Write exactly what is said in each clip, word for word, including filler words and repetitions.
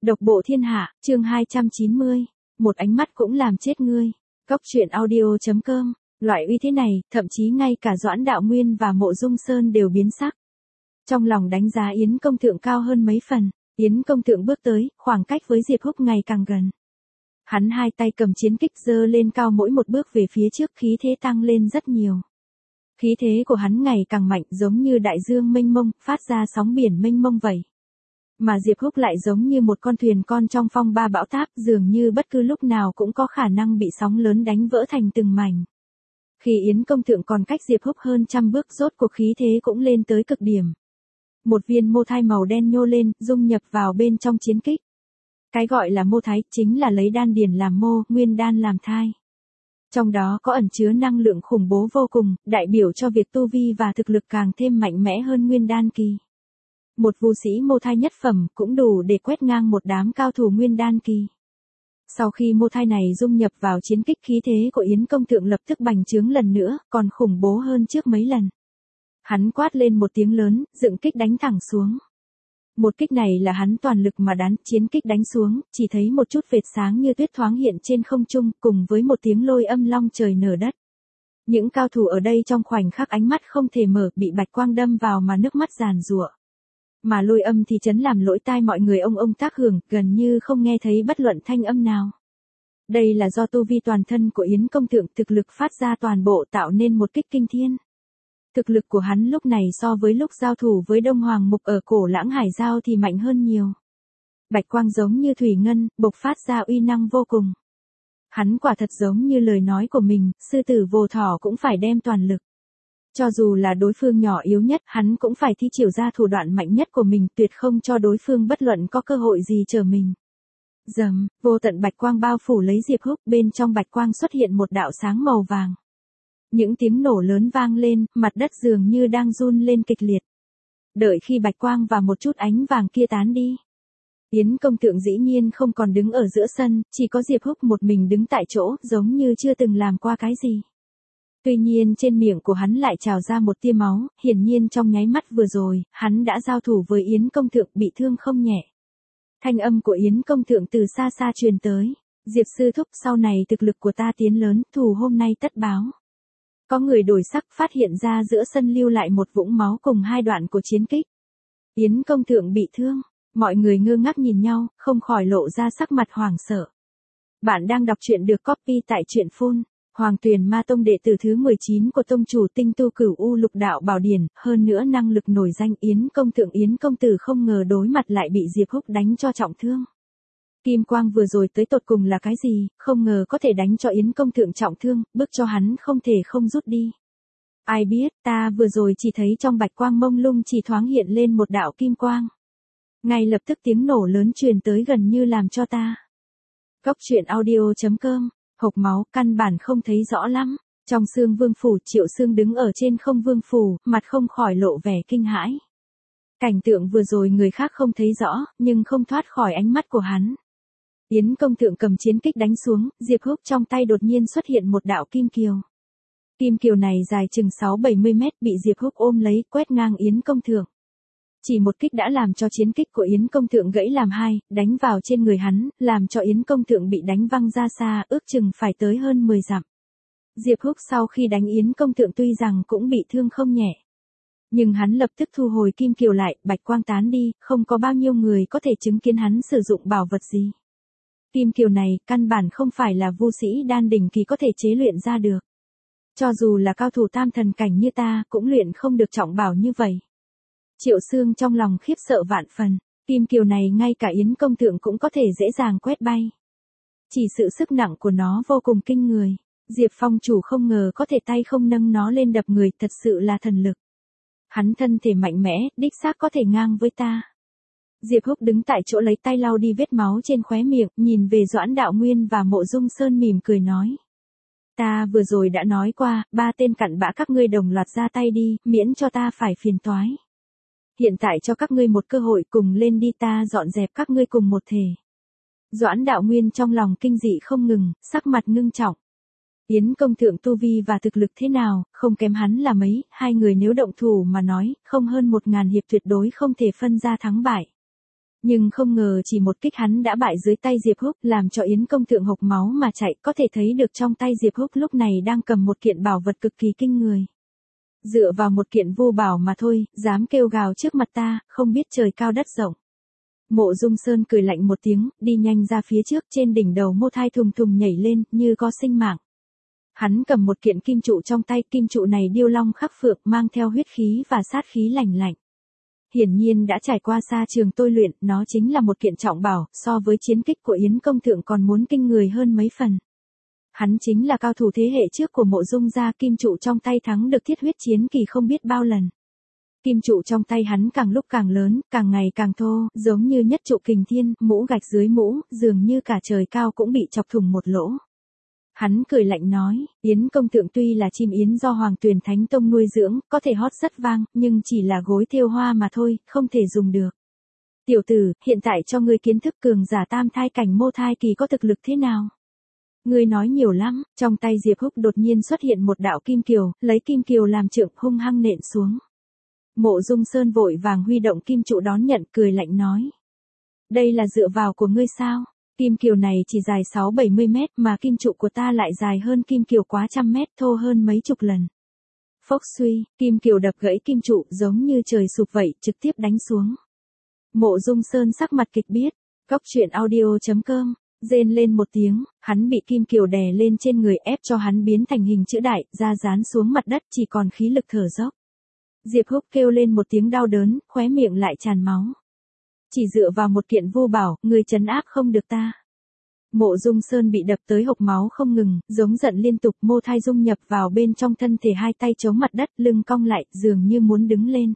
Độc bộ thiên hạ, chương hai trăm chín mươi. Một ánh mắt cũng làm chết ngươi. Góc truyện audio chấm com. Loại uy thế này, thậm chí ngay cả Doãn Đạo Nguyên và Mộ Dung Sơn đều biến sắc. Trong lòng đánh giá Yến công thượng cao hơn mấy phần, Yến công thượng bước tới, khoảng cách với Diệp Húc ngày càng gần. Hắn hai tay cầm chiến kích giơ lên cao, mỗi một bước về phía trước khí thế tăng lên rất nhiều. Khí thế của hắn ngày càng mạnh, giống như đại dương mênh mông, phát ra sóng biển mênh mông vậy. Mà Diệp Húc lại giống như một con thuyền con trong phong ba bão táp, dường như bất cứ lúc nào cũng có khả năng bị sóng lớn đánh vỡ thành từng mảnh. Khi Yến công thượng còn cách Diệp Húc hơn trăm bước, rốt cuộc khí thế cũng lên tới cực điểm. Một viên mô thai màu đen nhô lên, dung nhập vào bên trong chiến kích. Cái gọi là mô thái, chính là lấy đan điền làm mô, nguyên đan làm thai. Trong đó có ẩn chứa năng lượng khủng bố vô cùng, đại biểu cho việc tu vi và thực lực càng thêm mạnh mẽ hơn nguyên đan kỳ. Một vu sĩ mô thai nhất phẩm cũng đủ để quét ngang một đám cao thủ nguyên đan kỳ. Sau khi mô thai này dung nhập vào chiến kích, khí thế của Yến công thượng lập tức bành trướng lần nữa, còn khủng bố hơn trước mấy lần. Hắn quát lên một tiếng lớn, dựng kích đánh thẳng xuống. Một kích này là hắn toàn lực mà đán, chiến kích đánh xuống, chỉ thấy một chút vệt sáng như tuyết thoáng hiện trên không trung, cùng với một tiếng lôi âm long trời nở đất. Những cao thủ ở đây trong khoảnh khắc ánh mắt không thể mở, bị bạch quang đâm vào mà nước mắt giàn giụa. Mà lôi âm thì chấn làm lỗ tai mọi người ông ông tác hưởng, gần như không nghe thấy bất luận thanh âm nào. Đây là do tu vi toàn thân của Yến công thượng, thực lực phát ra toàn bộ tạo nên một kích kinh thiên. Thực lực của hắn lúc này so với lúc giao thủ với Đông Hoàng Mục ở Cổ Lãng Hải Giao thì mạnh hơn nhiều. Bạch quang giống như thủy ngân, bộc phát ra uy năng vô cùng. Hắn quả thật giống như lời nói của mình, sư tử vô thỏ cũng phải đem toàn lực. Cho dù là đối phương nhỏ yếu nhất, hắn cũng phải thi triển ra thủ đoạn mạnh nhất của mình, tuyệt không cho đối phương bất luận có cơ hội gì trở mình. Rầm, vô tận bạch quang bao phủ lấy Diệp Húc, bên trong bạch quang xuất hiện một đạo sáng màu vàng. Những tiếng nổ lớn vang lên, mặt đất dường như đang run lên kịch liệt. Đợi khi bạch quang và một chút ánh vàng kia tán đi, Yến công thượng dĩ nhiên không còn đứng ở giữa sân, chỉ có Diệp Húc một mình đứng tại chỗ, giống như chưa từng làm qua cái gì. Tuy nhiên trên miệng của hắn lại trào ra một tia máu, hiển nhiên trong nháy mắt vừa rồi, hắn đã giao thủ với Yến công thượng, bị thương không nhẹ. Thanh âm của Yến công thượng từ xa xa truyền tới, Diệp sư thúc, sau này thực lực của ta tiến lớn, thù hôm nay tất báo. Có người đổi sắc, phát hiện ra giữa sân lưu lại một vũng máu cùng hai đoạn của chiến kích. Yến công thượng bị thương, mọi người ngơ ngác nhìn nhau, không khỏi lộ ra sắc mặt hoảng sợ. Bạn đang đọc truyện được copy tại truyện phun. Hoàng Tuyền Ma Tông đệ tử thứ mười chín của tông chủ tinh tu Cửu U Lục Đạo Bảo Điển, hơn nữa năng lực nổi danh Yến công thượng. Yến công tử không ngờ đối mặt lại bị Diệp Húc đánh cho trọng thương. Kim quang vừa rồi tới tột cùng là cái gì, không ngờ có thể đánh cho Yến công thượng trọng thương, bức cho hắn không thể không rút đi. Ai biết, ta vừa rồi chỉ thấy trong bạch quang mông lung chỉ thoáng hiện lên một đạo kim quang. Ngay lập tức tiếng nổ lớn truyền tới, gần như làm cho ta. Góc truyện audio chấm com. Hộc máu, căn bản không thấy rõ lắm. Trong Xương Vương phủ, Triệu Xương đứng ở trên không vương phủ, mặt không khỏi lộ vẻ kinh hãi. Cảnh tượng vừa rồi người khác không thấy rõ, nhưng không thoát khỏi ánh mắt của hắn. Yến công thượng cầm chiến kích đánh xuống, Diệp Húc trong tay đột nhiên xuất hiện một đạo kim kiều. Kim kiều này dài chừng sáu bảy mươi mét, bị Diệp Húc ôm lấy, quét ngang Yến công thượng. Chỉ một kích đã làm cho chiến kích của Yến công thượng gãy làm hai, đánh vào trên người hắn, làm cho Yến công thượng bị đánh văng ra xa, ước chừng phải tới hơn mười dặm. Diệp Húc sau khi đánh Yến công thượng tuy rằng cũng bị thương không nhẹ, nhưng hắn lập tức thu hồi kim kiều lại, bạch quang tán đi, không có bao nhiêu người có thể chứng kiến hắn sử dụng bảo vật gì. Kim kiều này, căn bản không phải là vu sĩ đan đỉnh kỳ có thể chế luyện ra được. Cho dù là cao thủ tam thần cảnh như ta, cũng luyện không được trọng bảo như vậy. Triệu Xương trong lòng khiếp sợ vạn phần, kim kiều này ngay cả Yến công thượng cũng có thể dễ dàng quét bay. Chỉ sự sức nặng của nó vô cùng kinh người, Diệp Phong chủ không ngờ có thể tay không nâng nó lên đập người, thật sự là thần lực. Hắn thân thể mạnh mẽ, đích xác có thể ngang với ta. Diệp Húc đứng tại chỗ lấy tay lau đi vết máu trên khóe miệng, nhìn về Doãn Đạo Nguyên và Mộ Dung Sơn mỉm cười nói. Ta vừa rồi đã nói qua, ba tên cặn bã các ngươi đồng loạt ra tay đi, miễn cho ta phải phiền toái. Hiện tại cho các ngươi một cơ hội, cùng lên đi, ta dọn dẹp các ngươi cùng một thể. Doãn Đạo Nguyên trong lòng kinh dị không ngừng, sắc mặt ngưng trọng. Yến công thượng tu vi và thực lực thế nào, không kém hắn là mấy, hai người nếu động thủ mà nói, không hơn một ngàn hiệp tuyệt đối không thể phân ra thắng bại. Nhưng không ngờ chỉ một kích hắn đã bại dưới tay Diệp Húc, làm cho Yến công thượng hộc máu mà chạy, có thể thấy được trong tay Diệp Húc lúc này đang cầm một kiện bảo vật cực kỳ kinh người. Dựa vào một kiện vu bảo mà thôi, dám kêu gào trước mặt ta, không biết trời cao đất rộng. Mộ Dung Sơn cười lạnh một tiếng, đi nhanh ra phía trước, trên đỉnh đầu Mô Thai thùng thùng nhảy lên, như có sinh mạng. Hắn cầm một kiện kim trụ trong tay, kim trụ này điêu long khắc phượng, mang theo huyết khí và sát khí lạnh lạnh. Hiển nhiên đã trải qua xa trường tôi luyện, nó chính là một kiện trọng bảo, so với chiến kích của Yến công thượng còn muốn kinh người hơn mấy phần. Hắn chính là cao thủ thế hệ trước của Mộ Dung gia, kim trụ trong tay thắng được thiết huyết chiến kỳ không biết bao lần. Kim trụ trong tay hắn càng lúc càng lớn, càng ngày càng thô, giống như nhất trụ kình thiên, mũ gạch dưới mũ, dường như cả trời cao cũng bị chọc thủng một lỗ. Hắn cười lạnh nói, Yến công thượng tuy là chim yến do Hoàng Tuyền Thánh Tông nuôi dưỡng, có thể hót rất vang, nhưng chỉ là gối thêu hoa mà thôi, không thể dùng được. Tiểu tử, hiện tại cho ngươi kiến thức cường giả tam thai cảnh Mô Thai kỳ có thực lực thế nào? Ngươi nói nhiều lắm. Trong tay Diệp Húc đột nhiên xuất hiện một đạo kim kiều, lấy kim kiều làm trượng hung hăng nện xuống. Mộ Dung Sơn vội vàng huy động kim trụ đón nhận, cười lạnh nói. Đây là dựa vào của ngươi sao? Kim kiều này chỉ dài sáu bảy mươi mét, mà kim trụ của ta lại dài hơn kim kiều quá trăm mét, thô hơn mấy chục lần. Phốc suy, kim kiều đập gãy kim trụ, giống như trời sụp vậy, trực tiếp đánh xuống. Mộ Dung Sơn sắc mặt kịch biết, Cóc Truyện Audio chấm com, rên lên một tiếng, hắn bị kim kiều đè lên trên người, ép cho hắn biến thành hình chữ đại, da dán xuống mặt đất, chỉ còn khí lực thở dốc. Diệp Húc kêu lên một tiếng đau đớn, khóe miệng lại tràn máu. Chỉ dựa vào một kiện vô bảo, người trấn áp không được ta. Mộ Dung Sơn bị đập tới hộc máu không ngừng, giống giận liên tục, Mô Thai dung nhập vào bên trong thân thể, hai tay chống mặt đất, lưng cong lại, dường như muốn đứng lên.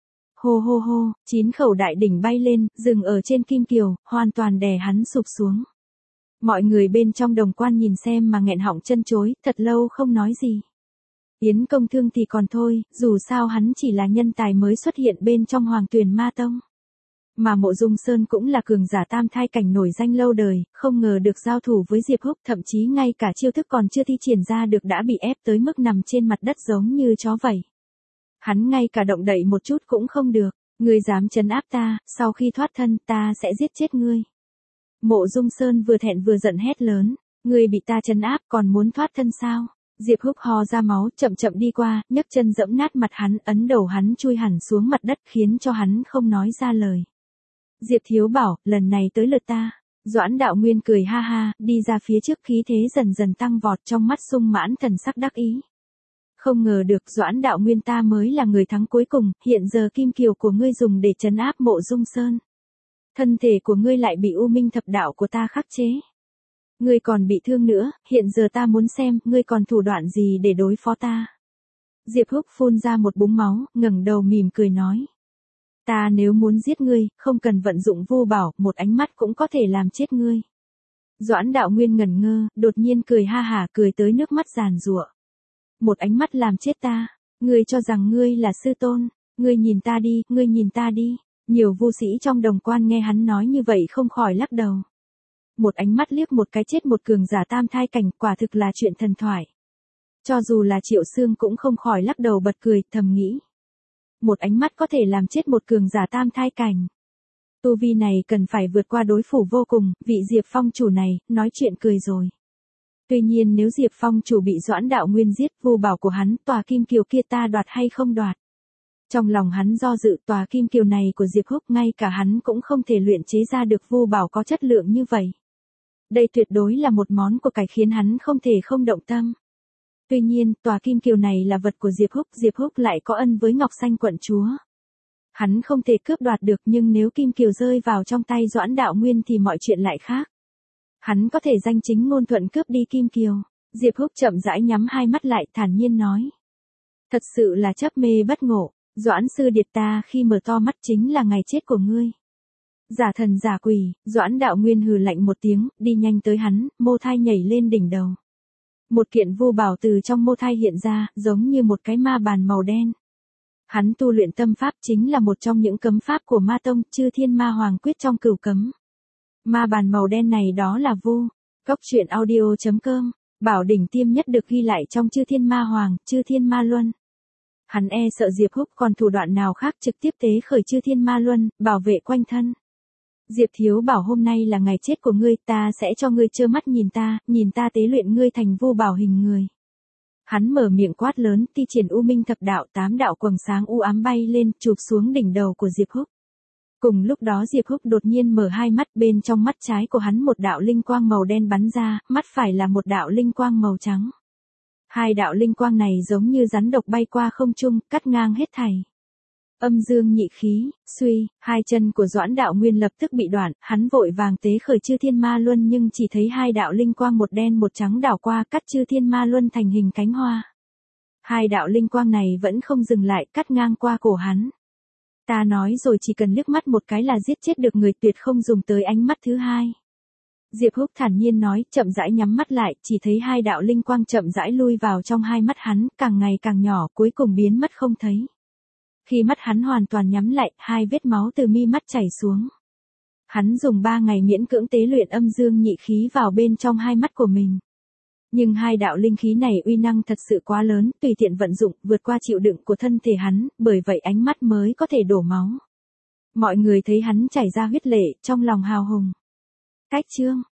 Hô hô hô, chín khẩu đại đỉnh bay lên, dừng ở trên kim kiều, hoàn toàn đè hắn sụp xuống. Mọi người bên trong đồng quan nhìn xem mà nghẹn họng chân chối, thật lâu không nói gì. Yến công thương thì còn thôi, dù sao hắn chỉ là nhân tài mới xuất hiện bên trong Hoàng Tuyền Ma Tông. Mà Mộ Dung Sơn cũng là cường giả tam thai cảnh nổi danh lâu đời, không ngờ được giao thủ với Diệp Húc, thậm chí ngay cả chiêu thức còn chưa thi triển ra được đã bị ép tới mức nằm trên mặt đất giống như chó vậy. Hắn ngay cả động đậy một chút cũng không được, ngươi dám trấn áp ta, sau khi thoát thân ta sẽ giết chết ngươi. Mộ Dung Sơn vừa thẹn vừa giận hét lớn, ngươi bị ta trấn áp còn muốn thoát thân sao? Diệp Húc ho ra máu, chậm chậm đi qua, nhấc chân dẫm nát mặt hắn, ấn đầu hắn chui hẳn xuống mặt đất, khiến cho hắn không nói ra lời. Diệp thiếu bảo, lần này tới lượt ta. Doãn Đạo Nguyên cười ha ha, đi ra phía trước, khí thế dần dần tăng vọt, trong mắt sung mãn thần sắc đắc ý. Không ngờ được Doãn Đạo Nguyên ta mới là người thắng cuối cùng, hiện giờ kim kiều của ngươi dùng để trấn áp Mộ Dung Sơn. Thân thể của ngươi lại bị U Minh thập đạo của ta khắc chế. Ngươi còn bị thương nữa, hiện giờ ta muốn xem, ngươi còn thủ đoạn gì để đối phó ta. Diệp Húc phun ra một búng máu, ngẩng đầu mỉm cười nói. Ta nếu muốn giết ngươi, không cần vận dụng vô bảo, một ánh mắt cũng có thể làm chết ngươi. Doãn Đạo Nguyên ngẩn ngơ, đột nhiên cười ha hả, cười tới nước mắt giàn giụa. Một ánh mắt làm chết ta, ngươi cho rằng ngươi là sư tôn, ngươi nhìn ta đi, ngươi nhìn ta đi. Nhiều vu sĩ trong đồng quan nghe hắn nói như vậy không khỏi lắc đầu. Một ánh mắt liếc một cái chết một cường giả tam thai cảnh, quả thực là chuyện thần thoại. Cho dù là Triệu Xương cũng không khỏi lắc đầu bật cười, thầm nghĩ. Một ánh mắt có thể làm chết một cường giả tam thai cảnh. Tu vi này cần phải vượt qua đối thủ vô cùng, vị Diệp Phong chủ này, nói chuyện cười rồi. Tuy nhiên nếu Diệp Phong chủ bị Doãn Đạo Nguyên giết, vu bảo của hắn, tòa kim kiều kia ta đoạt hay không đoạt. Trong lòng hắn do dự, tòa kim kiều này của Diệp Húc, ngay cả hắn cũng không thể luyện chế ra được vu bảo có chất lượng như vậy. Đây tuyệt đối là một món của cải khiến hắn không thể không động tâm. Tuy nhiên, tòa kim kiều này là vật của Diệp Húc, Diệp Húc lại có ân với Ngọc Xanh quận chúa. Hắn không thể cướp đoạt được, nhưng nếu kim kiều rơi vào trong tay Doãn Đạo Nguyên thì mọi chuyện lại khác. Hắn có thể danh chính ngôn thuận cướp đi kim kiều. Diệp Húc chậm rãi nhắm hai mắt lại, thản nhiên nói. Thật sự là chấp mê bất ngộ, Doãn sư điệt, ta khi mở to mắt chính là ngày chết của ngươi. Giả thần giả quỷ, Doãn Đạo Nguyên hừ lạnh một tiếng, đi nhanh tới hắn, Mô Thai nhảy lên đỉnh đầu. Một kiện vu bảo từ trong Mô Thai hiện ra, giống như một cái ma bàn màu đen. Hắn tu luyện tâm pháp, chính là một trong những cấm pháp của Ma Tông, Chư Thiên Ma Hoàng Quyết trong cửu cấm. Ma bàn màu đen này đó là vu. Cóc Truyện Audio chấm com, bảo đỉnh tiêm nhất được ghi lại trong Chư Thiên Ma Hoàng, Chư Thiên Ma Luân. Hắn e sợ Diệp Húc còn thủ đoạn nào khác, trực tiếp tế khởi Chư Thiên Ma Luân, bảo vệ quanh thân. Diệp Thiếu Bảo hôm nay là ngày chết của ngươi, ta sẽ cho ngươi trơ mắt nhìn ta, nhìn ta tế luyện ngươi thành vô bảo hình người. Hắn mở miệng quát lớn, ti triển u minh thập đạo, tám đạo quầng sáng u ám bay lên, chụp xuống đỉnh đầu của Diệp Húc. Cùng lúc đó Diệp Húc đột nhiên mở hai mắt, bên trong mắt trái của hắn một đạo linh quang màu đen bắn ra, mắt phải là một đạo linh quang màu trắng. Hai đạo linh quang này giống như rắn độc bay qua không trung, cắt ngang hết thảy. Âm dương nhị khí, suy, hai chân của Doãn Đạo Nguyên lập tức bị đoạn, hắn vội vàng tế khởi Chư Thiên Ma Luân nhưng chỉ thấy hai đạo linh quang một đen một trắng đảo qua cắt Chư Thiên Ma Luân thành hình cánh hoa. Hai đạo linh quang này vẫn không dừng lại, cắt ngang qua cổ hắn. Ta nói rồi, chỉ cần liếc mắt một cái là giết chết được người, tuyệt không dùng tới ánh mắt thứ hai. Diệp Húc thản nhiên nói, chậm rãi nhắm mắt lại, chỉ thấy hai đạo linh quang chậm rãi lui vào trong hai mắt hắn, càng ngày càng nhỏ, cuối cùng biến mất không thấy. Khi mắt hắn hoàn toàn nhắm lại, hai vết máu từ mi mắt chảy xuống. Hắn dùng ba ngày miễn cưỡng tế luyện âm dương nhị khí vào bên trong hai mắt của mình. Nhưng hai đạo linh khí này uy năng thật sự quá lớn, tùy tiện vận dụng, vượt qua chịu đựng của thân thể hắn, bởi vậy ánh mắt mới có thể đổ máu. Mọi người thấy hắn chảy ra huyết lệ, trong lòng hào hùng. Cách chương